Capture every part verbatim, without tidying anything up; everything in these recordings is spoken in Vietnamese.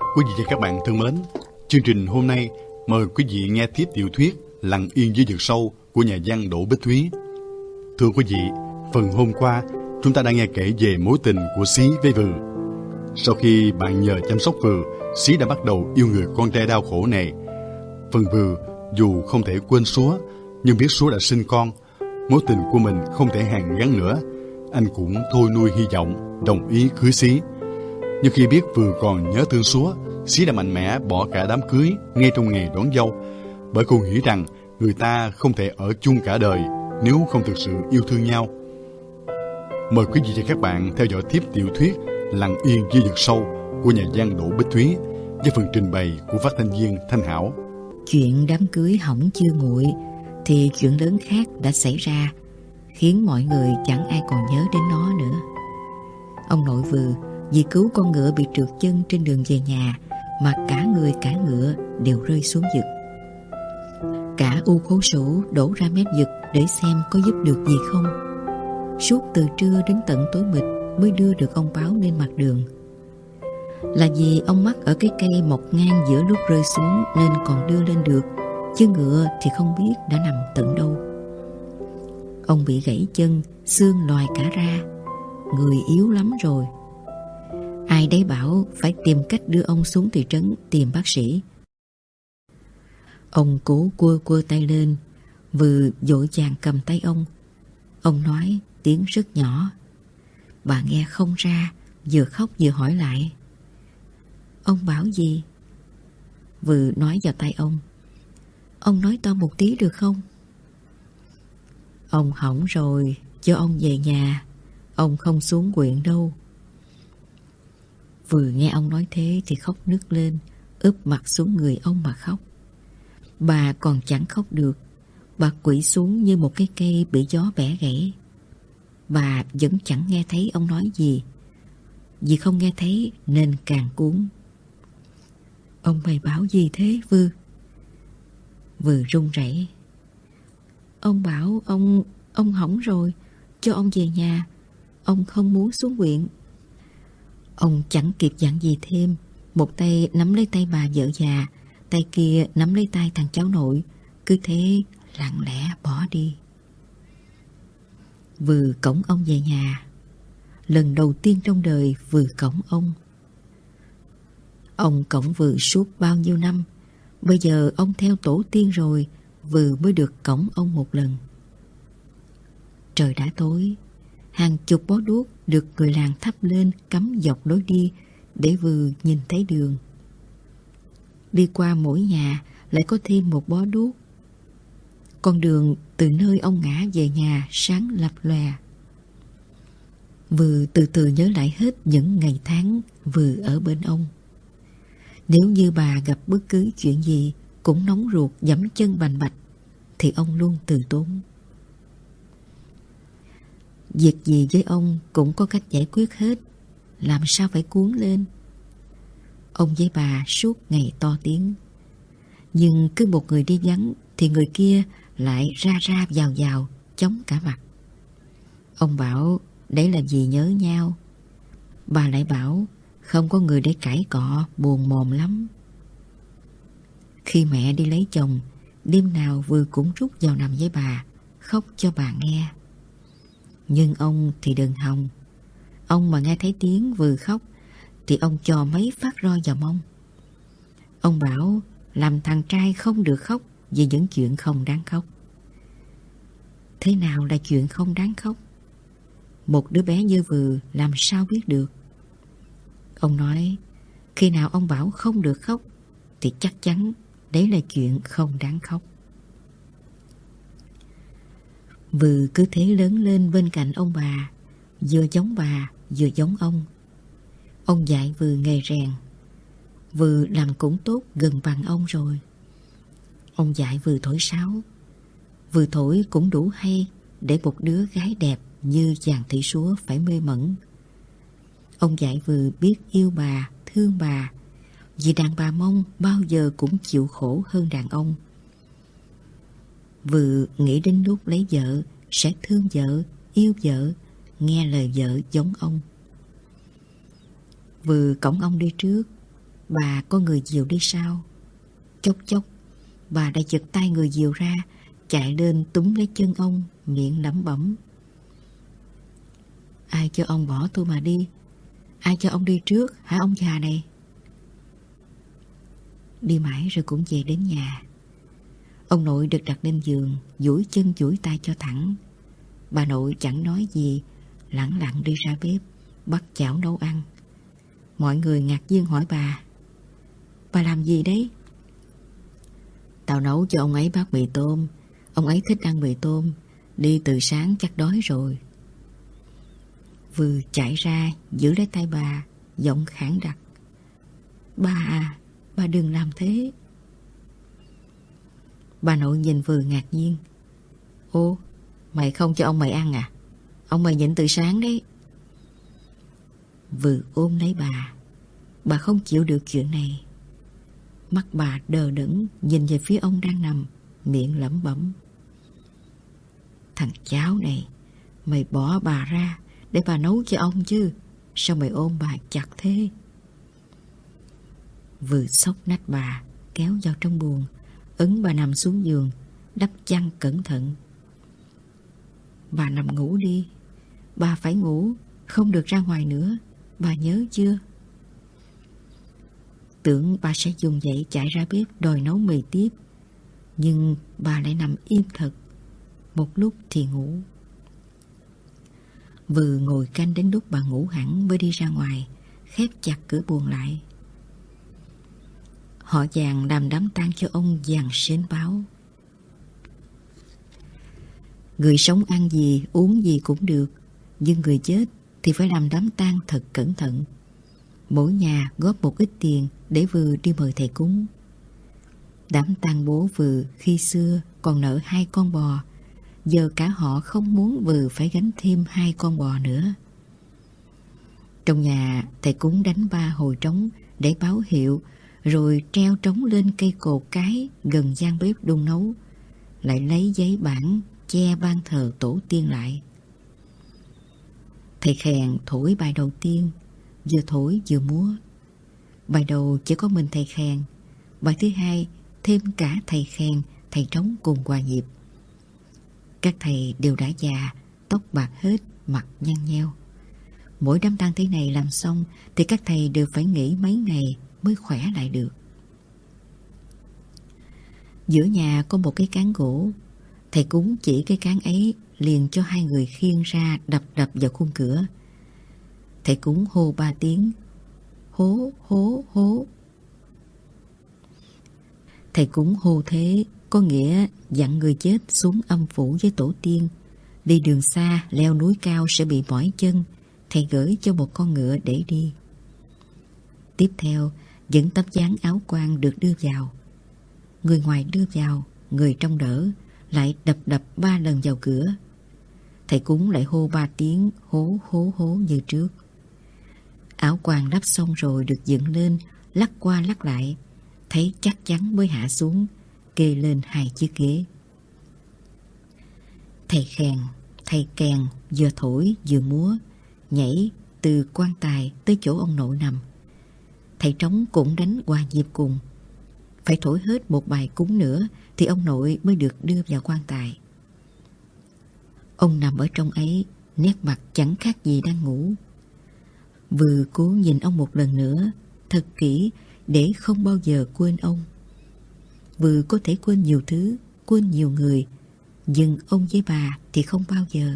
Quý vị và các bạn thân mến, chương trình hôm nay mời quý vị nghe tiếp tiểu thuyết Lặng yên dưới vực sâu của nhà văn Đỗ Bích Thúy. Thưa quý vị, phần hôm qua chúng ta đã nghe kể về mối tình của Xí với Vừ. Sau khi bạn nhờ chăm sóc Vừ, Xí đã bắt đầu yêu người con trai đau khổ này. Phần Vừ dù không thể quên Súa, nhưng biết Súa đã sinh con, mối tình của mình không thể hàn gắn nữa. Anh cũng thôi nuôi hy vọng, đồng ý cưới Xí. Nhưng khi biết Vừ còn nhớ thương Súa, Xí đã mạnh mẽ bỏ cả đám cưới ngay trong ngày đón dâu, bởi cô nghĩ rằng người ta không thể ở chung cả đời nếu không thực sự yêu thương nhau. Mời quý vị và các bạn theo dõi tiếp tiểu thuyết Lặng yên dưới vực sâu của nhà văn Đỗ Bích Thúy với phần trình bày của phát thanh viên Thanh Hảo. Chuyện đám cưới hỏng chưa nguội thì chuyện lớn khác đã xảy ra, khiến mọi người chẳng ai còn nhớ đến nó nữa. Ông nội Vừ vì cứu con ngựa bị trượt chân trên đường về nhà mà cả người cả ngựa đều rơi xuống vực. Cả U Khố Sủ đổ ra mép vực để xem có giúp được gì không. Suốt từ trưa đến tận tối mịt mới đưa được ông Báo lên mặt đường. Là vì ông mắc ở cái cây mọc ngang giữa lúc rơi xuống nên còn đưa lên được, chứ ngựa thì không biết đã nằm tận đâu. Ông bị gãy chân, xương lòi cả ra, người yếu lắm rồi. Ai đấy bảo phải tìm cách đưa ông xuống thị trấn tìm bác sĩ. Ông cố quơ quơ tay lên, Vừ vội vàng cầm tay ông. Ông nói tiếng rất nhỏ. Bà nghe không ra, vừa khóc vừa hỏi lại. Ông bảo gì? Vừ nói vào tay ông. Ông nói to một tí được không? Ông hỏng rồi, cho ông về nhà. Ông không xuống huyện đâu. Vừa nghe ông nói thế thì khóc nức lên, úp mặt xuống người ông mà khóc. Bà còn chẳng khóc được. Bà quỵ xuống như một cái cây bị gió bẻ gãy. Bà vẫn chẳng nghe thấy ông nói gì. Vì không nghe thấy nên càng cuốn. Ông bày bảo gì thế Vừ? Vừ run rẩy. Ông bảo ông Ông hỏng rồi, cho ông về nhà. Ông không muốn xuống huyện. Ông chẳng kịp dặn gì thêm. Một tay nắm lấy tay bà vợ già, tay kia nắm lấy tay thằng cháu nội. Cứ thế lặng lẽ bỏ đi. Vừ cõng ông về nhà. Lần đầu tiên trong đời Vừ cõng ông. Ông cõng Vừ suốt bao nhiêu năm. Bây giờ ông theo tổ tiên rồi, Vừ mới được cõng ông một lần. Trời đã tối. Hàng chục bó đuốc được người làng thắp lên cắm dọc lối đi để Vừ nhìn thấy đường. Đi qua mỗi nhà lại có thêm một bó đuốc. Con đường từ nơi ông ngã về nhà sáng lập lòe. Vừ từ từ nhớ lại hết những ngày tháng Vừ ở bên ông. Nếu như bà gặp bất cứ chuyện gì cũng nóng ruột giẫm chân bành bạch thì ông luôn từ tốn. Việc gì với ông cũng có cách giải quyết hết. Làm sao phải cuốn lên. Ông với bà suốt ngày to tiếng. Nhưng cứ một người đi vắng thì người kia lại ra ra vào vào, chống cả mặt. Ông bảo đấy là vì nhớ nhau. Bà lại bảo không có người để cãi cọ, buồn mồm lắm. Khi mẹ đi lấy chồng, đêm nào Vừ cũng rút vào nằm với bà, khóc cho bà nghe. Nhưng ông thì đừng hòng. Ông mà nghe thấy tiếng Vừ khóc thì ông cho mấy phát roi vào mông. Ông bảo làm thằng trai không được khóc vì những chuyện không đáng khóc. Thế nào là chuyện không đáng khóc? Một đứa bé như Vừ làm sao biết được? Ông nói khi nào ông bảo không được khóc thì chắc chắn đấy là chuyện không đáng khóc. Vừ cứ thế lớn lên bên cạnh ông bà, vừa giống bà vừa giống ông. Ông dạy Vừ nghề rèn. Vừ làm cũng tốt gần bằng ông rồi. Ông dạy Vừ thổi sáo. Vừ thổi cũng đủ hay để một đứa gái đẹp như chàng thị súa phải mê mẩn. Ông dạy Vừ biết yêu bà, thương bà, vì đàn bà Mông bao giờ cũng chịu khổ hơn đàn ông. Vừ nghĩ đến lúc lấy vợ sẽ thương vợ, yêu vợ, nghe lời vợ giống ông. Vừ cõng ông đi trước. bà có người dìu đi sau. Chốc chốc, bà đã giật tay người dìu ra, chạy lên túm lấy chân ông, miệng lẩm bẩm: Ai cho ông bỏ tôi mà đi? Ai cho ông đi trước hả ông già này? Đi mãi rồi cũng về đến nhà. Ông nội được đặt lên giường, duỗi chân duỗi tay cho thẳng. Bà nội chẳng nói gì, lẳng lặng đi ra bếp, bắt chảo nấu ăn. Mọi người ngạc nhiên hỏi bà: Bà làm gì đấy? Tao nấu cho ông ấy bát mì tôm. Ông ấy thích ăn mì tôm. Đi từ sáng chắc đói rồi. Vừa chạy ra giữ lấy tay bà, giọng khản đặc: Bà à, bà đừng làm thế. Bà nội nhìn vừa ngạc nhiên: Ô, mày không cho ông mày ăn à? Ông mày nhịn từ sáng đấy. Vừa ôm lấy bà. Bà không chịu được chuyện này. Mắt bà đờ đẫn nhìn về phía ông đang nằm, miệng lẩm bẩm: Thằng cháu này, mày bỏ bà ra để bà nấu cho ông chứ. Sao mày ôm bà chặt thế? Vừa xốc nách bà, kéo vào trong buồng, ấn bà nằm xuống giường, đắp chăn cẩn thận. Bà nằm ngủ đi. Bà phải ngủ, không được ra ngoài nữa. Bà nhớ chưa? Tưởng bà sẽ dùng dậy chạy ra bếp đòi nấu mì tiếp. Nhưng bà lại nằm im thật. Một lúc thì ngủ. Vừa ngồi canh đến lúc bà ngủ hẳn mới đi ra ngoài, khép chặt cửa buồng lại. Họ vàng làm đám tang cho ông dàn sến báo: Người sống ăn gì uống gì cũng được, nhưng người chết thì phải làm đám tang thật cẩn thận. Mỗi nhà góp một ít tiền để vừa đi mời thầy cúng. Đám tang bố Vừa khi xưa còn nợ hai con bò, giờ cả họ không muốn Vừa phải gánh thêm hai con bò nữa. Trong nhà thầy cúng đánh ba hồi trống để báo hiệu, rồi treo trống lên cây cột cái gần gian bếp đun nấu, lại lấy giấy bản che ban thờ tổ tiên lại. Thầy khèn thổi bài đầu tiên, vừa thổi vừa múa. Bài đầu chỉ có mình thầy khèn, bài thứ hai thêm cả thầy khèn, thầy trống cùng hòa nhịp. Các thầy đều đã già, tóc bạc hết, mặt nhăn nheo. Mỗi đám tang thế này làm xong thì các thầy đều phải nghỉ mấy ngày mới khỏe lại được. Giữa nhà có một cái cán gỗ. Thầy cúng chỉ cái cán ấy liền cho hai người khiêng ra đập đập vào khung cửa. Thầy cúng hô ba tiếng: Hố, hố, hố. Thầy cúng hô thế có nghĩa dặn người chết xuống âm phủ với tổ tiên. Đi đường xa, leo núi cao sẽ bị mỏi chân. Thầy gửi cho một con ngựa để đi. Tiếp theo, những tấm dáng áo quan được đưa vào. Người ngoài đưa vào, người trong đỡ, lại đập đập ba lần vào cửa. Thầy cúng lại hô ba tiếng hố hố hố như trước. Áo quan đắp xong rồi được dựng lên, lắc qua lắc lại, thấy chắc chắn mới hạ xuống, kê lên hai chiếc ghế. Thầy khèn, thầy kèn vừa thổi vừa múa, nhảy từ quan tài tới chỗ ông nội nằm. Thầy trống cũng đánh hòa nhịp cùng. Phải thổi hết một bài cúng nữa thì ông nội mới được đưa vào quan tài. Ông nằm ở trong ấy, nét mặt chẳng khác gì đang ngủ. Vừa cố nhìn ông một lần nữa thật kỹ để không bao giờ quên ông. Vừa có thể quên nhiều thứ, quên nhiều người, nhưng ông với bà thì không bao giờ.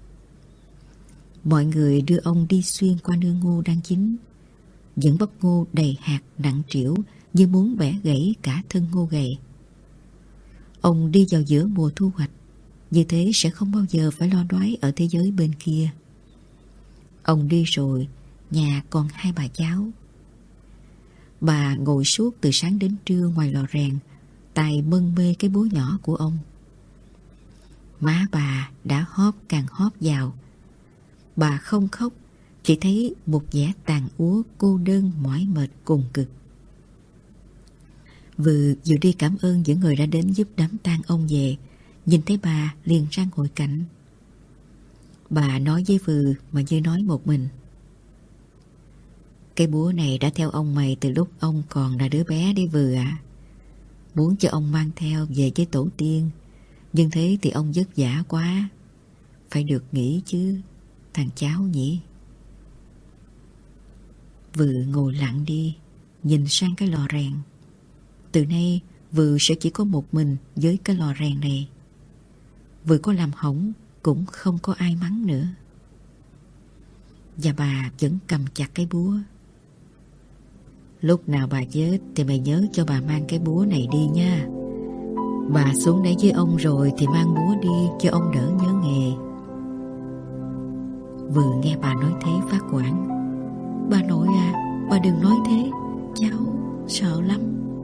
Mọi người đưa ông đi xuyên qua nương ngô đang chín. Những bắp ngô đầy hạt nặng trĩu như muốn bẻ gãy cả thân ngô gầy. Ông đi vào giữa mùa thu hoạch, như thế sẽ không bao giờ phải lo đói ở thế giới bên kia. Ông đi rồi, nhà còn hai bà cháu. Bà ngồi suốt từ sáng đến trưa ngoài lò rèn, tay mân mê cái búa nhỏ của ông. Má bà đã hóp càng hóp vào. Bà không khóc, chỉ thấy một vẻ tàn úa cô đơn mỏi mệt cùng cực. Vừa vừa đi cảm ơn những người đã đến giúp đám tang ông về, nhìn thấy bà liền ra ngồi cạnh. Bà nói với Vừa mà như nói một mình: Cái búa này đã theo ông mày từ lúc ông còn là đứa bé đấy vừa à. Muốn cho ông mang theo về với tổ tiên, nhưng thế thì ông vất vả quá. Phải được nghỉ chứ, thằng cháu nhỉ. Vừ ngồi lặng đi, nhìn sang cái lò rèn. Từ nay Vừ sẽ chỉ có một mình với cái lò rèn này. Vừ có làm hỏng cũng không có ai mắng nữa. Và bà vẫn cầm chặt cái búa. Lúc nào bà chết thì mày nhớ cho bà mang cái búa này đi nha. Bà xuống đấy với ông rồi thì mang búa đi cho ông đỡ nhớ nghề. Vừa nghe bà nói thế phát hoảng. Bà nội à, bà đừng nói thế, cháu sợ lắm.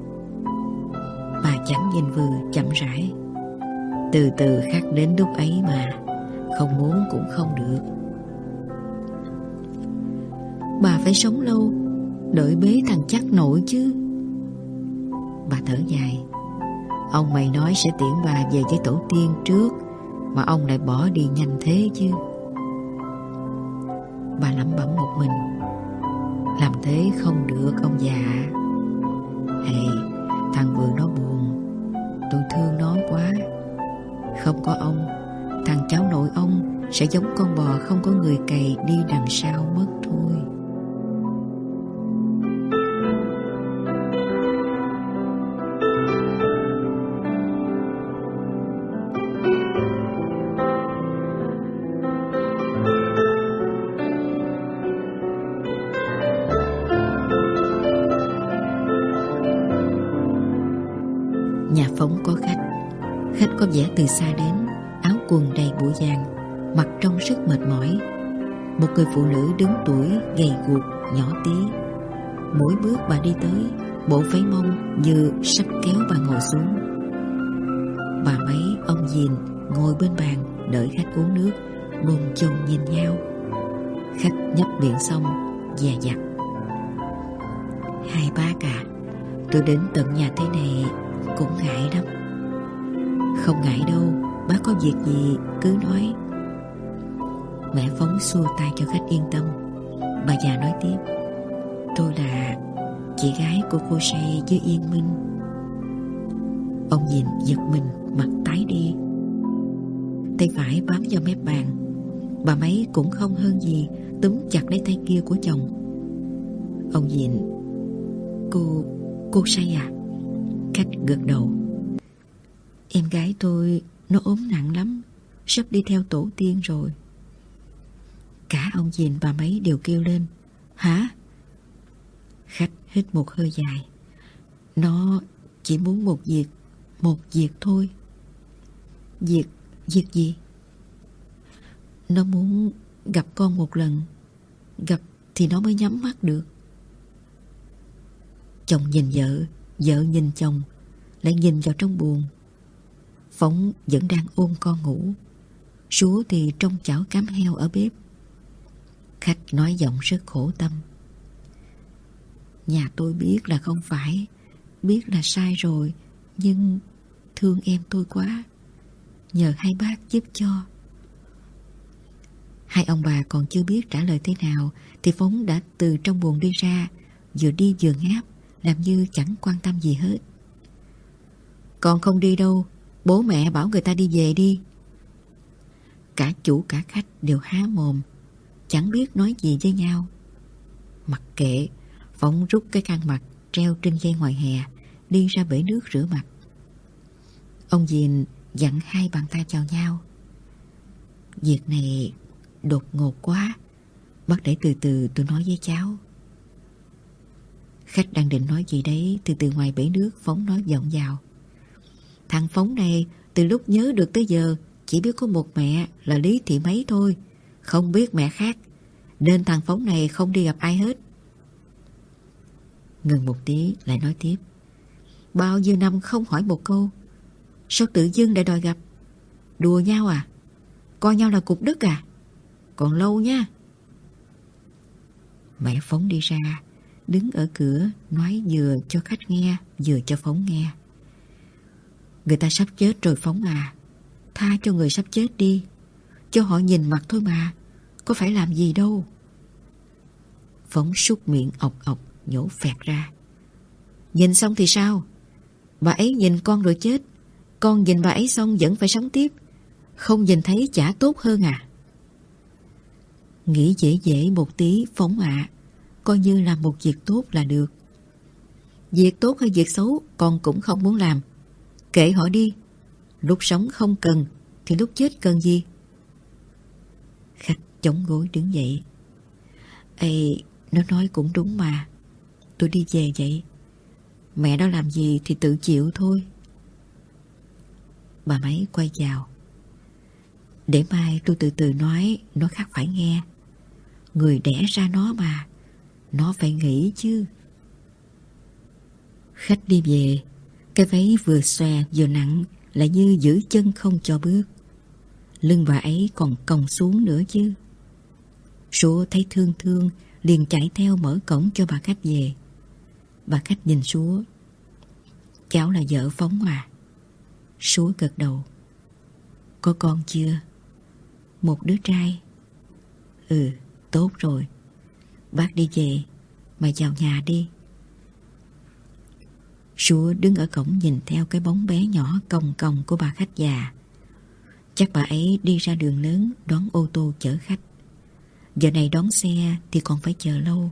Bà chẳng nhìn Vừa chậm rãi. Từ từ khắc đến lúc ấy mà, không muốn cũng không được. Bà phải sống lâu, đợi bế thằng chắc nội chứ. Bà thở dài. Ông mày nói sẽ tiễn bà về với tổ tiên trước, mà ông lại bỏ đi nhanh thế chứ. Bà lẩm bẩm một mình. Làm thế không được ông già. Hay, thằng Vừa nó buồn, tôi thương nó quá. Không có ông, thằng cháu nội ông sẽ giống con bò không có người cày đi đằng sau mất thôi. Nhà Phóng có khách. Khách có vẻ từ xa đến, áo quần đầy bụi vàng, mặt trông rất mệt mỏi. Một người phụ nữ đứng tuổi, gầy guộc, nhỏ tí. Mỗi bước bà đi tới, bộ váy mông như sắp kéo bà ngồi xuống. Bà mấy ông dìn ngồi bên bàn đợi khách uống nước, bồn chồn nhìn nhau. Khách nhấp miệng xong, dè dặt. Hai bác à, tôi đến tận nhà thế này cũng ngại lắm. Không ngại đâu, bác có việc gì cứ nói. Mẹ Phóng xua tay cho khách yên tâm. Bà già nói tiếp. Tôi là chị gái của cô Say với Yên Minh. Ông nhìn giật mình, mặt tái đi. Tay phải bám vào mép bàn. Bà mấy cũng không hơn gì, túm chặt lấy tay kia của chồng. Ông nhìn. Cô, cô Say à? Khách gật đầu. Em gái tôi nó ốm nặng lắm, sắp đi theo tổ tiên rồi. Cả ông dìn bà mấy đều kêu lên. Hả? Khách hít một hơi dài. Nó chỉ muốn một việc, một việc thôi. Việc, việc gì? Nó muốn gặp con một lần. Gặp thì nó mới nhắm mắt được. Chồng nhìn vợ, vợ nhìn chồng, lại nhìn vào trong buồng. Phóng vẫn đang ôm con ngủ. Súa thì trong chảo cám heo ở bếp. Khách nói giọng rất khổ tâm. Nhà tôi biết là không phải, biết là sai rồi, nhưng thương em tôi quá. Nhờ hai bác giúp cho. Hai ông bà còn chưa biết trả lời thế nào thì Phóng đã từ trong buồng đi ra, vừa đi vừa ngáp, làm như chẳng quan tâm gì hết. Còn không đi đâu, bố mẹ bảo người ta đi về đi. Cả chủ cả khách đều há mồm, chẳng biết nói gì với nhau. Mặc kệ, Phóng rút cái khăn mặt treo trên dây ngoài hè, đi ra bể nước rửa mặt. Ông dìn dặn hai bàn tay chào nhau. Việc này đột ngột quá, bác để từ từ tôi nói với cháu. Khách đang định nói gì đấy thì từ ngoài bể nước Phóng nói vọng vào. Thằng Phóng này từ lúc nhớ được tới giờ chỉ biết có một mẹ là Lý Thị Mấy thôi, không biết mẹ khác, nên thằng Phóng này không đi gặp ai hết. Ngừng một tí lại nói tiếp. Bao nhiêu năm không hỏi một câu, sao tự dưng lại đòi gặp? Đùa nhau à? Coi nhau là cục đất à? Còn lâu nha. Mẹ Phóng đi ra, đứng ở cửa nói vừa cho khách nghe vừa cho Phóng nghe. Người ta sắp chết rồi Phóng à, tha cho người sắp chết đi, cho họ nhìn mặt thôi mà, có phải làm gì đâu. Phóng súc miệng ọc ọc nhổ phẹt ra. Nhìn xong thì sao? Bà ấy nhìn con rồi chết, con nhìn bà ấy xong vẫn phải sống tiếp. Không nhìn thấy chả tốt hơn à? Nghĩ dễ dễ một tí Phóng ạ, à, coi như làm một việc tốt là được. Việc tốt hay việc xấu con cũng không muốn làm. Kệ họ đi. Lúc sống không cần thì lúc chết cần gì? Khách chống gối đứng dậy. Ê, nó nói cũng đúng mà. Tôi đi về vậy. Mẹ nó làm gì thì tự chịu thôi. Bà Máy quay vào. Để mai tôi từ từ nói, nó khác phải nghe. Người đẻ ra nó mà, nó phải nghĩ chứ. Khách đi về, cái váy vừa xòe vừa nặng, lại như giữ chân không cho bước. Lưng bà ấy còn còng xuống nữa chứ. Súa thấy thương thương, liền chạy theo mở cổng cho bà khách về. Bà khách nhìn Súa. Cháu là vợ Phóng à? Súa gật đầu. Có con chưa? Một đứa trai. Ừ, tốt rồi. Bác đi về, mày vào nhà đi. Súa đứng ở cổng nhìn theo cái bóng bé nhỏ còng còng của bà khách già. Chắc bà ấy đi ra đường lớn đón ô tô chở khách. Giờ này đón xe thì còn phải chờ lâu.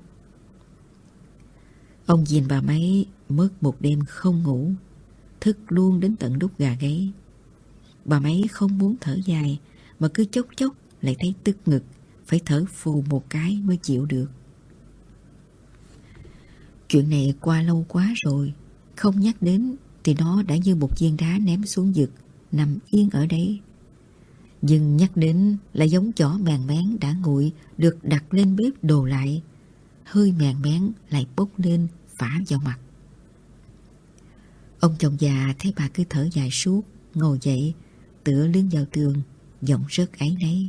Ông nhìn bà Máy mất một đêm không ngủ, thức luôn đến tận đút gà gáy. Bà Máy không muốn thở dài, mà cứ chốc chốc lại thấy tức ngực, phải thở phù một cái mới chịu được. Chuyện này qua lâu quá rồi, không nhắc đến thì nó đã như một viên đá ném xuống vực, nằm yên ở đấy. Nhưng nhắc đến là giống chó mèn mén đã nguội được đặt lên bếp đồ lại, hơi mèn mén lại bốc lên phả vào mặt. Ông chồng già thấy bà cứ thở dài suốt, ngồi dậy tựa lưng vào tường, giọng rất áy náy.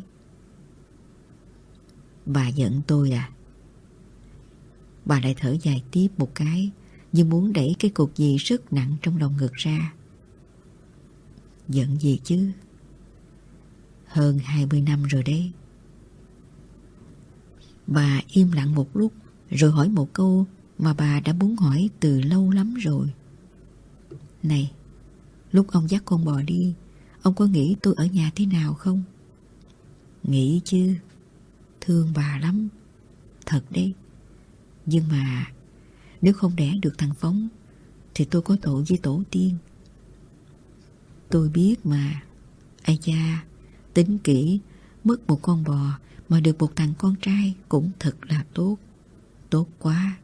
Bà giận tôi à? Bà lại thở dài tiếp một cái, như muốn đẩy cái cục gì rất nặng trong lòng ngực ra. Giận gì chứ? Hơn hai mươi năm rồi đấy. Bà im lặng một lúc, rồi hỏi một câu mà bà đã muốn hỏi từ lâu lắm rồi. Này, lúc ông dắt con bò đi, ông có nghĩ tôi ở nhà thế nào không? Nghĩ chứ. Thương bà lắm. Thật đấy. Nhưng mà nếu không đẻ được thằng Phóng thì tôi có tội với tổ tiên. Tôi biết mà. Ây cha, tính kỹ, mất một con bò mà được một thằng con trai cũng thật là tốt. Tốt quá.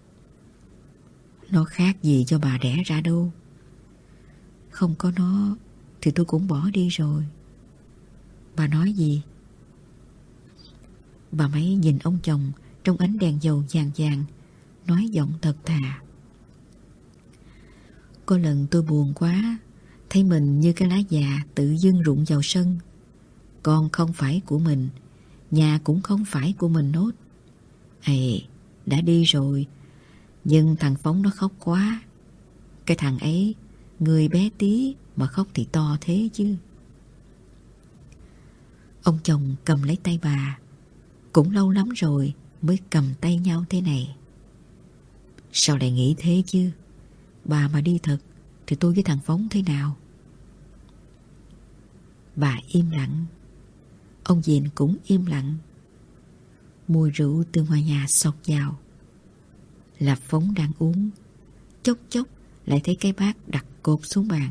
Nó khác gì cho bà đẻ ra đâu. Không có nó thì tôi cũng bỏ đi rồi. Bà nói gì? Bà Máy nhìn ông chồng trong ánh đèn dầu vàng vàng, nói giọng thật thà. Có lần tôi buồn quá, thấy mình như cái lá già tự dưng rụng vào sân. Con không phải của mình, nhà cũng không phải của mình nốt. Ê, đã đi rồi, nhưng thằng Phóng nó khóc quá. Cái thằng ấy, người bé tí mà khóc thì to thế chứ. Ông chồng cầm lấy tay bà. Cũng lâu lắm rồi mới cầm tay nhau thế này. Sao lại nghĩ thế chứ? Bà mà đi thật thì tôi với thằng Phóng thế nào? Bà im lặng. Ông Dền cũng im lặng. Mùi rượu từ ngoài nhà xộc vào. Là Phóng đang uống. Chốc chốc lại thấy cái bát đặt cột xuống bàn.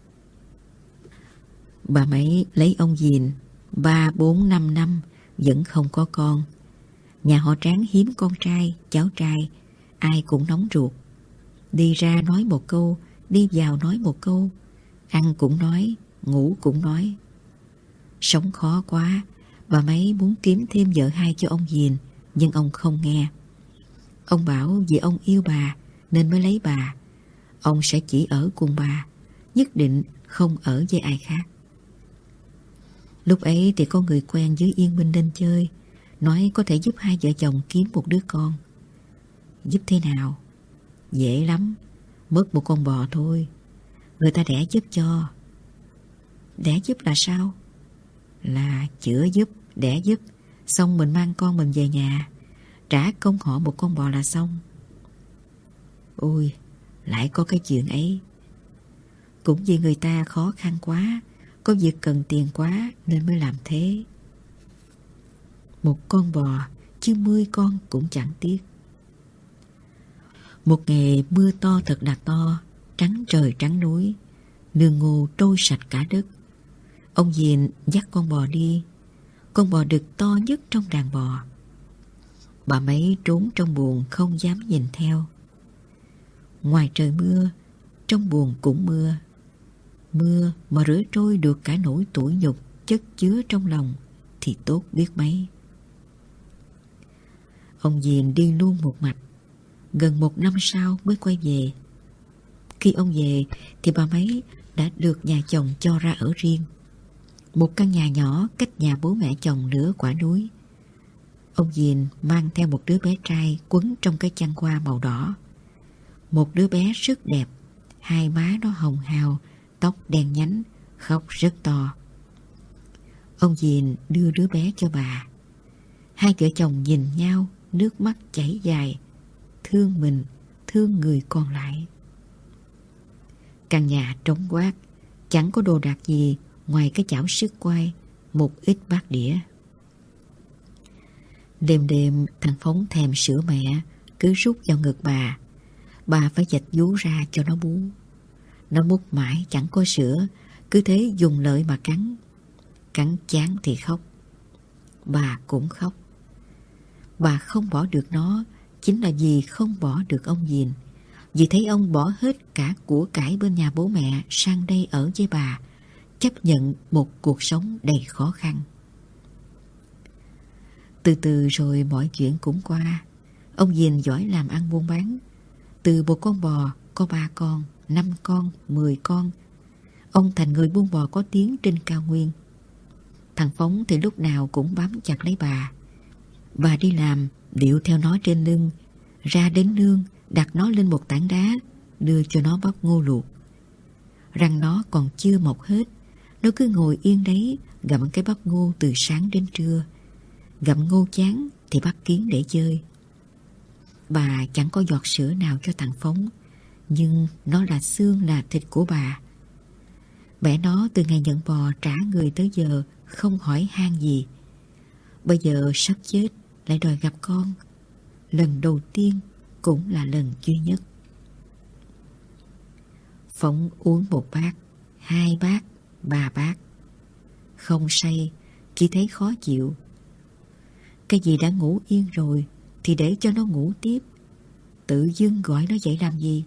Bà Mấy lấy ông Dền ba bốn năm năm vẫn không có con. Nhà họ Tráng hiếm con trai, cháu trai, ai cũng nóng ruột. Đi ra nói một câu, đi vào nói một câu, ăn cũng nói, ngủ cũng nói. Sống khó quá, bà Mấy muốn kiếm thêm vợ hai cho ông Dền, nhưng ông không nghe. Ông bảo vì ông yêu bà nên mới lấy bà. Ông sẽ chỉ ở cùng bà, nhất định không ở với ai khác. Lúc ấy thì có người quen dưới Yên Minh đến chơi, nói có thể giúp hai vợ chồng kiếm một đứa con. Giúp thế nào? Dễ lắm, mất một con bò thôi, người ta đẻ giúp cho. Đẻ giúp là sao? Là chữa giúp, đẻ giúp, xong mình mang con mình về nhà. trả công họ một con bò là xong. Ôi, lại có cái chuyện ấy. Cũng vì người ta khó khăn quá, có việc cần tiền quá nên mới làm thế. Một con bò chứ mười con cũng chẳng tiếc. Một ngày mưa to thật là to, trắng trời trắng núi, nương ngô trôi sạch cả đất. Ông Diền dắt con bò đi. Con bò đực to nhất trong đàn bò. Bà mấy trốn trong buồng không dám nhìn theo. Ngoài trời mưa, trong buồng cũng mưa. Mưa mà rửa trôi được cả nỗi tủi nhục chất chứa trong lòng thì tốt biết mấy. Ông Diền đi luôn một mạch. Gần một năm sau mới quay về. Khi ông về thì bà mấy đã được nhà chồng cho ra ở riêng. Một căn nhà nhỏ cách nhà bố mẹ chồng nửa quả núi. Ông Diền mang theo một đứa bé trai quấn trong cái chăn qua màu đỏ. Một đứa bé rất đẹp, hai má nó hồng hào, tóc đen nhánh, khóc rất to. Ông Diền đưa đứa bé cho bà. Hai vợ chồng nhìn nhau, nước mắt chảy dài, thương mình, thương người còn lại. Căn nhà trống quát, chẳng có đồ đạc gì ngoài cái chảo sứt quay, một ít bát đĩa. Đêm đêm thằng Phóng thèm sữa mẹ, cứ rút vào ngực bà. Bà phải vạch vú ra cho nó bú. Nó mút mãi chẳng có sữa, cứ thế dùng lợi mà cắn. Cắn chán thì khóc. Bà cũng khóc. Bà không bỏ được nó chính là vì không bỏ được ông Diền. Vì thấy ông bỏ hết cả của cải bên nhà bố mẹ sang đây ở với bà, chấp nhận một cuộc sống đầy khó khăn. Từ từ rồi mọi chuyện cũng qua. Ông Diền giỏi làm ăn buôn bán. Từ một con bò có ba con, năm con, mười con. Ông thành người buôn bò có tiếng trên cao nguyên. Thằng Phóng thì lúc nào cũng bám chặt lấy bà. Bà đi làm, điệu theo nó trên lưng. Ra đến nương, đặt nó lên một tảng đá, đưa cho nó bắp ngô luộc. Răng nó còn chưa mọc hết. Nó cứ ngồi yên đấy, gặm cái bắp ngô từ sáng đến trưa. Gặm ngô chán thì bắt kiến để chơi. Bà chẳng có giọt sữa nào cho thằng Phóng, nhưng nó là xương là thịt của bà. Bẻ nó từ ngày nhận bò trả người tới giờ không hỏi han gì. Bây giờ sắp chết lại đòi gặp con. Lần đầu tiên cũng là lần duy nhất. Phóng uống một bát, hai bát, ba bát. Không say, chỉ thấy khó chịu. Cái gì đã ngủ yên rồi thì để cho nó ngủ tiếp. Tự dưng gọi nó dậy làm gì?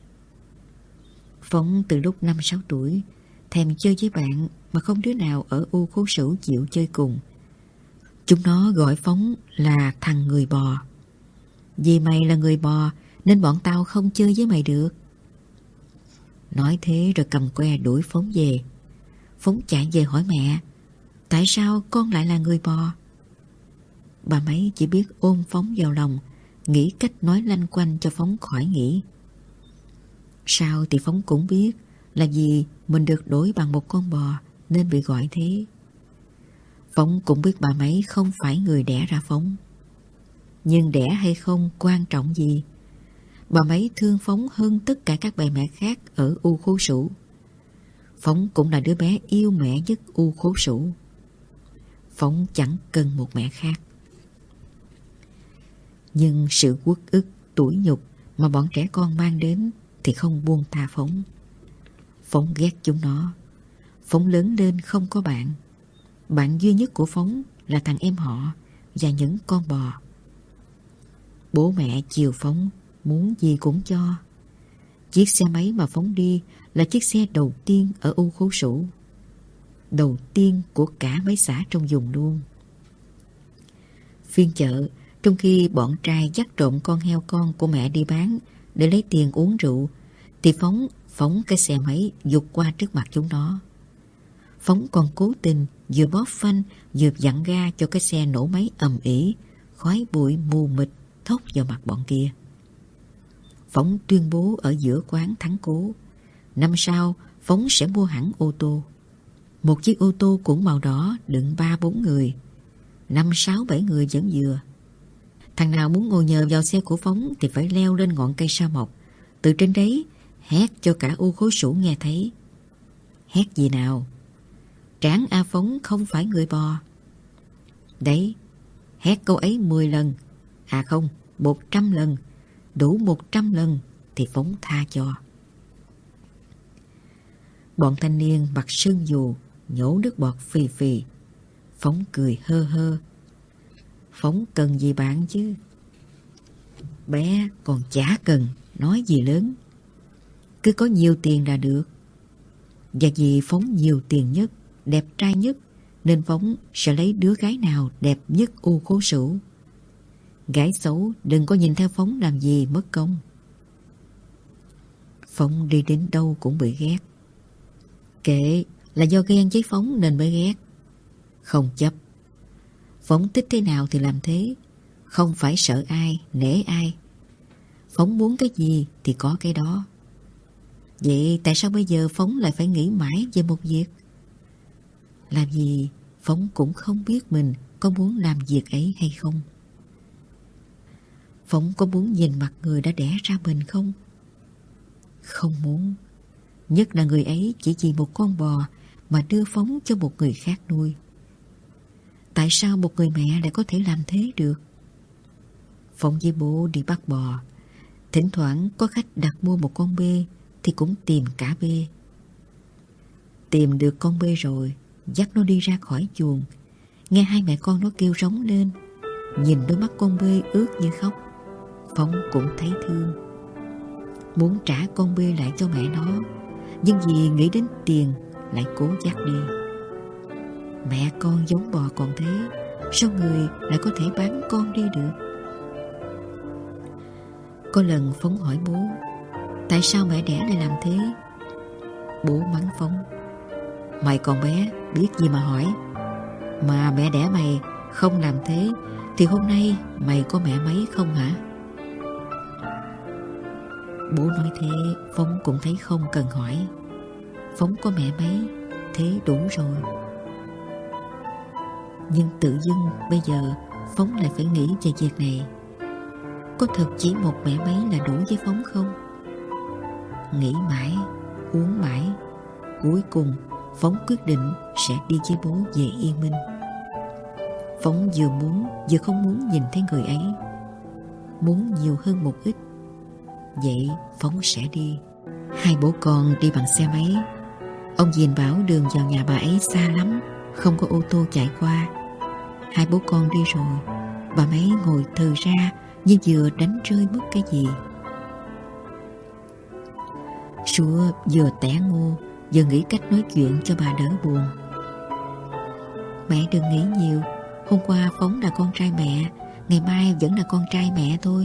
Phóng từ lúc năm sáu tuổi thèm chơi với bạn mà không đứa nào ở U Khố Sửu chịu chơi cùng. Chúng nó gọi Phóng là thằng người bò. Vì mày là người bò nên bọn tao không chơi với mày được. Nói thế rồi cầm que đuổi Phóng về. Phóng chạy về hỏi mẹ, tại sao con lại là người bò? Bà mấy chỉ biết ôm Phóng vào lòng, nghĩ cách nói lanh quanh cho Phóng khỏi nghĩ. Sao thì Phóng cũng biết là vì mình được đổi bằng một con bò nên bị gọi thế. Phóng cũng biết bà mấy không phải người đẻ ra Phóng. Nhưng đẻ hay không quan trọng gì. Bà mấy thương Phóng hơn tất cả các bà mẹ khác ở U Khố Sửu. Phóng cũng là đứa bé yêu mẹ nhất U Khố Sửu. Phóng chẳng cần một mẹ khác. Nhưng sự uất ức, tủi nhục mà bọn trẻ con mang đến thì không buông tha Phóng. Phóng ghét chúng nó. Phóng lớn lên không có bạn. Bạn duy nhất của Phóng là thằng em họ và những con bò. Bố mẹ chiều Phóng, muốn gì cũng cho. Chiếc xe máy mà Phóng đi là chiếc xe đầu tiên ở U Khố Sửu. Đầu tiên của cả mấy xã trong vùng luôn. Phiên chợ, trong khi bọn trai dắt trộm con heo con của mẹ đi bán để lấy tiền uống rượu, thì Phóng phóng cái xe máy vụt qua trước mặt chúng nó. Phóng còn cố tình vừa bóp phanh vừa vặn ga cho cái xe nổ máy ầm ĩ, khói bụi mù mịt thốc vào mặt bọn kia. Phóng tuyên bố ở giữa quán thắng cố, năm sau Phóng sẽ mua hẳn ô tô. Một chiếc ô tô cũng màu đỏ đựng ba bốn người, năm sáu bảy người vẫn vừa. Thằng nào muốn ngồi nhờ vào xe của Phóng thì phải leo lên ngọn cây sa mộc, từ trên đấy hét cho cả U Khối Sủ nghe thấy. Hét gì nào? Tráng A Phóng không phải người bò. Đấy, hét câu ấy mười lần, à không, một trăm lần, đủ một trăm lần thì Phóng tha cho. Bọn thanh niên mặc sương dù nhổ nước bọt phì phì. Phóng cười hơ hơ. Phóng cần gì bạn chứ? Bé còn chả cần nói gì lớn, cứ có nhiều tiền là được. Và vì Phóng nhiều tiền nhất, đẹp trai nhất, nên Phóng sẽ lấy đứa gái nào đẹp nhất U Khối Sủ. Gái xấu đừng có nhìn theo Phóng làm gì mất công. Phóng đi đến đâu cũng bị ghét. Kệ, là do ghen với Phóng nên mới ghét. Không chấp. Phóng thích thế nào thì làm thế, không phải sợ ai, nể ai. Phóng muốn cái gì thì có cái đó. Vậy tại sao bây giờ Phóng lại phải nghĩ mãi về một việc? Làm gì Phóng cũng không biết mình có muốn làm việc ấy hay không. Phóng có muốn nhìn mặt người đã đẻ ra mình không? Không muốn. Nhất là người ấy chỉ vì một con bò mà đưa Phóng cho một người khác nuôi. Tại sao một người mẹ lại có thể làm thế được? Phóng với bố đi bắt bò. Thỉnh thoảng có khách đặt mua một con bê thì cũng tìm cả bê. Tìm được con bê rồi, dắt nó đi ra khỏi chuồng. Nghe hai mẹ con nó kêu rống lên. Nhìn đôi mắt con bê ướt như khóc, Phóng cũng thấy thương. Muốn trả con bê lại cho mẹ nó, nhưng vì nghĩ đến tiền lại cố dắt đi. Mẹ con giống bò còn thế, sao người lại có thể bán con đi được? Có lần Phóng hỏi bố, tại sao mẹ đẻ lại làm thế? Bố mắng Phóng, mày còn bé, biết gì mà hỏi. Mà mẹ đẻ mày không làm thế thì hôm nay mày có mẹ mấy không hả? Bố nói thế, Phóng cũng thấy không cần hỏi. Phóng có mẹ mấy, thế đủ rồi. Nhưng tự dưng bây giờ Phóng lại phải nghĩ về việc này. Có thật chỉ một mẹ mấy là đủ với Phóng không? Nghĩ mãi, uống mãi, cuối cùng Phóng quyết định sẽ đi với bố về Yên Minh. Phóng vừa muốn vừa không muốn nhìn thấy người ấy. Muốn nhiều hơn một ít. Vậy Phóng sẽ đi. Hai bố con đi bằng xe máy. Ông Diền bảo đường vào nhà bà ấy xa lắm, không có ô tô chạy qua. Hai bố con đi rồi, bà mấy ngồi thừ ra như vừa đánh rơi mất cái gì. Sủa vừa tẻ ngô, vừa nghĩ cách nói chuyện cho bà đỡ buồn. Mẹ đừng nghĩ nhiều, hôm qua Phóng là con trai mẹ, ngày mai vẫn là con trai mẹ thôi.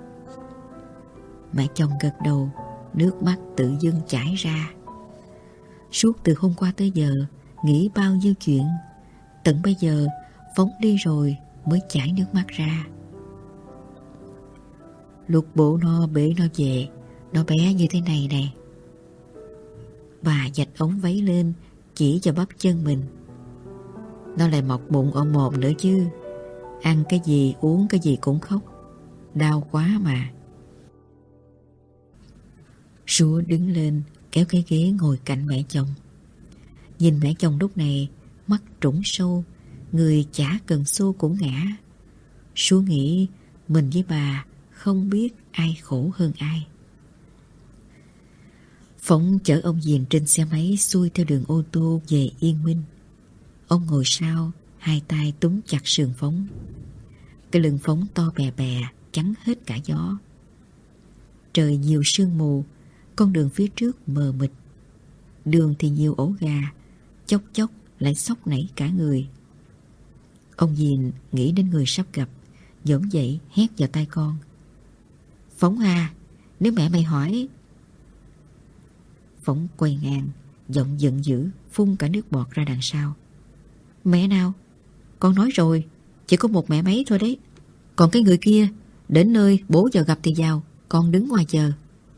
Mẹ chồng gật đầu, nước mắt tự dưng chảy ra. Suốt từ hôm qua tới giờ, nghĩ bao nhiêu chuyện, tận bây giờ Phóng đi rồi mới chảy nước mắt ra. Lúc bố nó bế nó về, nó bé như thế này này. Bà vạch ống váy lên, chỉ vào bắp chân mình. Nó lại mọc bụng ở mồm nữa chứ. Ăn cái gì uống cái gì cũng khóc. Đau quá mà. Súa đứng lên, kéo cái ghế ngồi cạnh mẹ chồng. Nhìn mẹ chồng lúc này, mắt trũng sâu, người chả cần xô cũng ngã. Súa nghĩ mình với bà không biết ai khổ hơn ai. Phóng chở ông Diền trên xe máy xuôi theo đường ô tô về Yên Minh. Ông ngồi sau, hai tay túm chặt sườn Phóng. Cái lưng Phóng to bè bè, chắn hết cả gió. Trời nhiều sương mù, con đường phía trước mờ mịt. Đường thì nhiều ổ gà, chốc chốc lại sốc nảy cả người. Ông Diền nghĩ đến người sắp gặp, dõng dậy hét vào tai con. Phóng à, nếu mẹ mày hỏi... Phóng quay ngang, giọng giận dữ, phun cả nước bọt ra đằng sau. Mẹ nào? Con nói rồi, chỉ có một mẹ mấy thôi đấy. Còn cái người kia, đến nơi bố giờ gặp thì vào, con đứng ngoài chờ.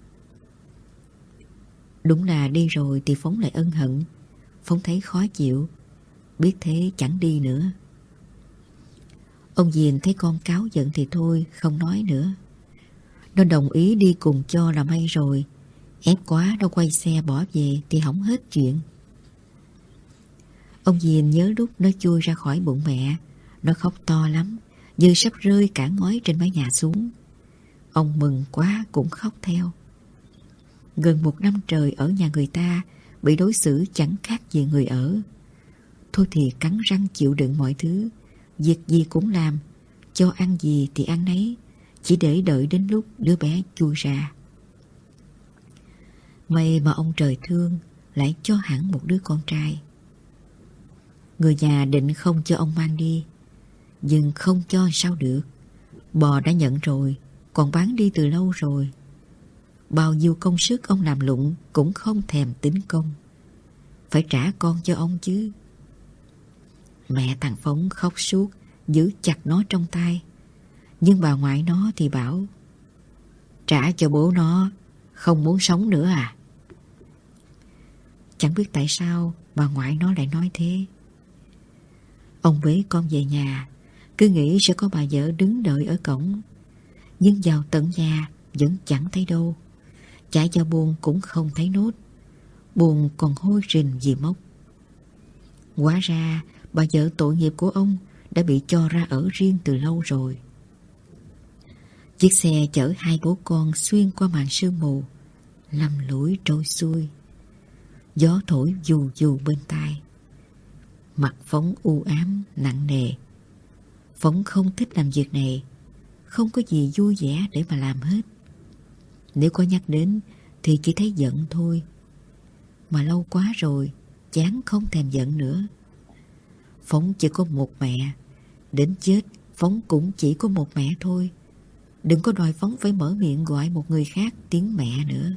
Đúng là đi rồi thì Phóng lại ân hận. Phóng thấy khó chịu, biết thế chẳng đi nữa. Ông Diền thấy con cáu giận thì thôi, không nói nữa. Nó đồng ý đi cùng cho là may rồi. Ép quá nó quay xe bỏ về thì hỏng hết chuyện. Ông Diền nhớ lúc nó chui ra khỏi bụng mẹ, nó khóc to lắm, như sắp rơi cả ngói trên mái nhà xuống. Ông mừng quá cũng khóc theo. Gần một năm trời ở nhà người ta, bị đối xử chẳng khác gì người ở. Thôi thì cắn răng chịu đựng mọi thứ, việc gì cũng làm, cho ăn gì thì ăn nấy, chỉ để đợi đến lúc đứa bé chui ra. May mà ông trời thương, lại cho hẳn một đứa con trai. Người nhà định không cho ông mang đi, nhưng không cho sao được. Bò đã nhận rồi, còn bán đi từ lâu rồi. Bao nhiêu công sức ông làm lụng cũng không thèm tính công. Phải trả con cho ông chứ. Mẹ thằng Phóng khóc suốt, giữ chặt nó trong tay. Nhưng bà ngoại nó thì bảo: trả cho bố nó, không muốn sống nữa à? Chẳng biết tại sao bà ngoại nó lại nói thế. Ông bế con về nhà, cứ nghĩ sẽ có bà vợ đứng đợi ở cổng. Nhưng vào tận nhà vẫn chẳng thấy đâu. Chạy vào buồng cũng không thấy nốt. Buồng còn hôi rình vì mốc. Hóa ra bà vợ tội nghiệp của ông đã bị cho ra ở riêng từ lâu rồi. Chiếc xe chở hai bố con xuyên qua màn sương mù, lầm lũi trôi xuôi. Gió thổi dù dù bên tai. Mặt Phóng u ám nặng nề. Phóng không thích làm việc này, không có gì vui vẻ để mà làm hết. Nếu có nhắc đến thì chỉ thấy giận thôi. Mà lâu quá rồi, chán không thèm giận nữa. Phóng chỉ có một mẹ, đến chết Phóng cũng chỉ có một mẹ thôi. Đừng có đòi Phóng phải mở miệng gọi một người khác tiếng mẹ nữa.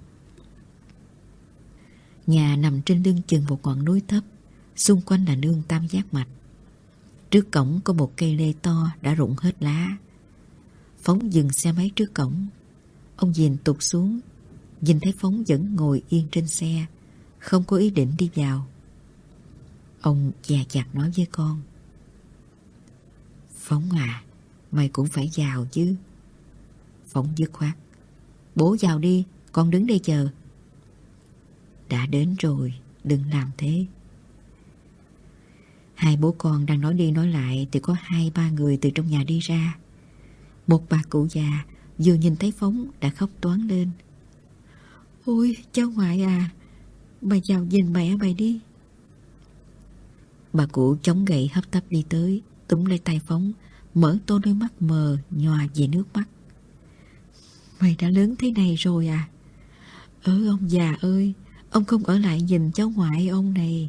Nhà nằm trên lưng chừng một ngọn núi thấp, xung quanh là nương tam giác mạch. Trước cổng có một cây lê to đã rụng hết lá. Phóng dừng xe máy trước cổng. Ông Diền tụt xuống, nhìn thấy Phóng vẫn ngồi yên trên xe, không có ý định đi vào. Ông dè dặt nói với con: Phóng à, mày cũng phải vào chứ. Phóng dứt khoát: bố vào đi, con đứng đây chờ. Đã đến rồi, đừng làm thế. Hai bố con đang nói đi nói lại thì có hai ba người từ trong nhà đi ra. Một bà cụ già vừa nhìn thấy Phóng đã khóc toáng lên: ôi cháu ngoại à, bà vào nhìn mẹ mày đi. Bà cụ chống gậy hấp tấp đi tới, túm lấy tay Phóng, mở to đôi mắt mờ nhòa về nước mắt. Mày đã lớn thế này rồi à? Ừ ông già ơi, ông không ở lại nhìn cháu ngoại ông này.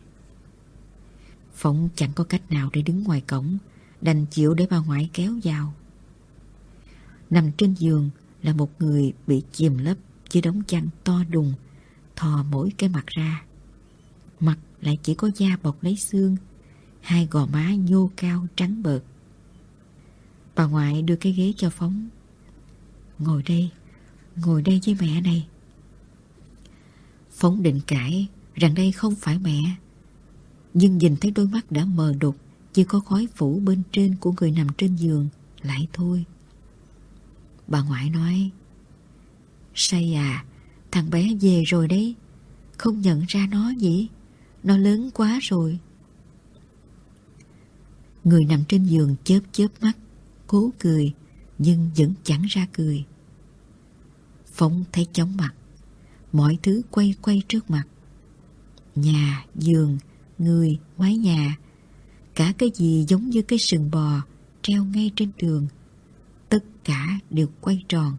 Phóng chẳng có cách nào để đứng ngoài cổng, đành chịu để bà ngoại kéo vào. Nằm trên giường là một người bị chìm lấp dưới đống chăn to đùng, thò mỗi cái mặt ra. Mặt lại chỉ có da bọc lấy xương, hai gò má nhô cao trắng bợt. Bà ngoại đưa cái ghế cho Phóng. Ngồi đây, ngồi đây với mẹ này. Phóng định cãi rằng đây không phải mẹ, nhưng nhìn thấy đôi mắt đã mờ đục, chỉ có khói phủ bên trên của người nằm trên giường, lại thôi. Bà ngoại nói: Say à, thằng bé về rồi đấy, không nhận ra nó gì, nó lớn quá rồi. Người nằm trên giường chớp chớp mắt, cố cười, nhưng vẫn chẳng ra cười. Phóng thấy chóng mặt, mọi thứ quay quay trước mặt. Nhà, giường, người, mái nhà, cả cái gì giống như cái sừng bò treo ngay trên tường, tất cả đều quay tròn.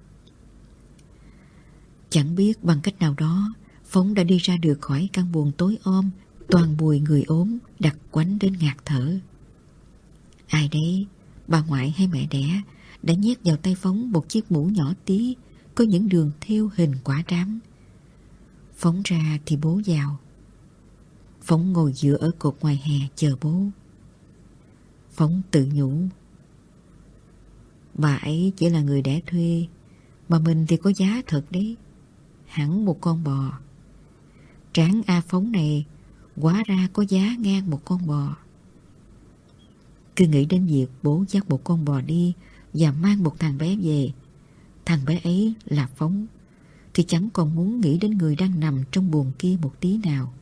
Chẳng biết bằng cách nào đó, Phóng đã đi ra được khỏi căn buồng tối om, toàn mùi người ốm đặc quánh đến ngạt thở. Ai đấy, bà ngoại hay mẹ đẻ, đã nhét vào tay Phóng một chiếc mũ nhỏ tí, có những đường thêu hình quả trám. Phóng ra thì bố vào. Phóng ngồi dựa ở cột ngoài hè chờ bố. Phóng tự nhủ: bà ấy chỉ là người đẻ thuê, mà mình thì có giá thật đấy, hẳn một con bò. Tráng A Phóng này hóa ra có giá ngang một con bò. Cứ nghĩ đến việc bố dắt một con bò đi và mang một thằng bé về, thằng bé ấy là Phóng, thì chẳng còn muốn nghĩ đến người đang nằm trong buồng kia một tí nào.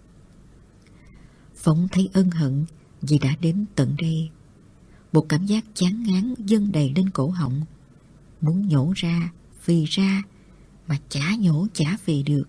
Phóng thấy ân hận vì đã đến tận đây. Một cảm giác chán ngán dâng đầy lên cổ họng, muốn nhổ ra, phì ra, mà chả nhổ chả phì được.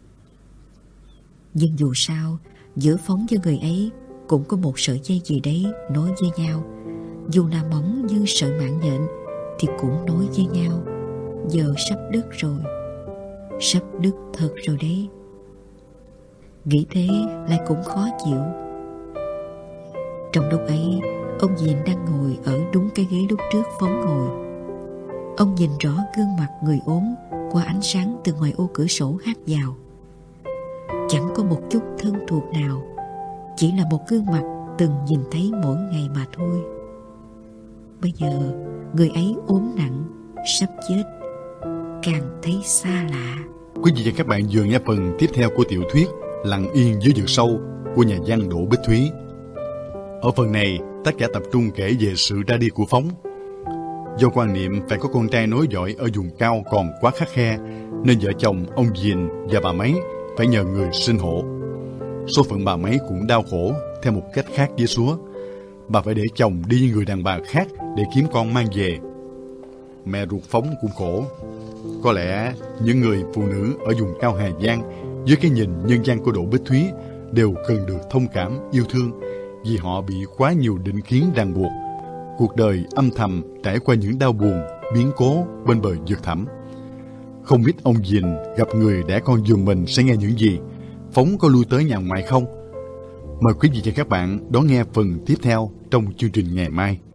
Nhưng dù sao, giữa Phóng với người ấy cũng có một sợi dây gì đấy nối với nhau. Dù là mỏng như sợi mạng nhện thì cũng nối với nhau. Giờ sắp đứt rồi, sắp đứt thật rồi đấy. Nghĩ thế lại cũng khó chịu. Trong lúc ấy, ông Diền đang ngồi ở đúng cái ghế lúc trước Phóng ngồi. Ông nhìn rõ gương mặt người ốm qua ánh sáng từ ngoài ô cửa sổ hắt vào. Chẳng có một chút thân thuộc nào, chỉ là một gương mặt từng nhìn thấy mỗi ngày mà thôi. Bây giờ người ấy ốm nặng, sắp chết, càng thấy xa lạ. Quý vị và các bạn vừa nghe phần tiếp theo của tiểu thuyết Lặng Yên Dưới Vực Sâu của nhà văn Đỗ Bích Thúy. Ở phần này, tác giả tập trung kể về sự ra đi của Phóng. Do quan niệm phải có con trai nối dõi ở vùng cao còn quá khắt khe, nên vợ chồng ông Diền và bà Máy phải nhờ người sinh hộ. Số phận bà Máy cũng đau khổ theo một cách khác với Súa. Bà phải để chồng đi với người đàn bà khác để kiếm con mang về. Mẹ ruột Phóng cũng khổ. Có lẽ những người phụ nữ ở vùng cao Hà Giang với cái nhìn nhân văn của Đỗ Bích Thúy đều cần được thông cảm, yêu thương, vì họ bị quá nhiều định kiến ràng buộc. Cuộc đời âm thầm trải qua những đau buồn, biến cố bên bờ vực thẳm. Không biết ông Diền gặp người đẻ con giùm mình sẽ nghe những gì. Phóng có lui tới nhà ngoại không? Mời quý vị và các bạn đón nghe phần tiếp theo trong chương trình ngày mai.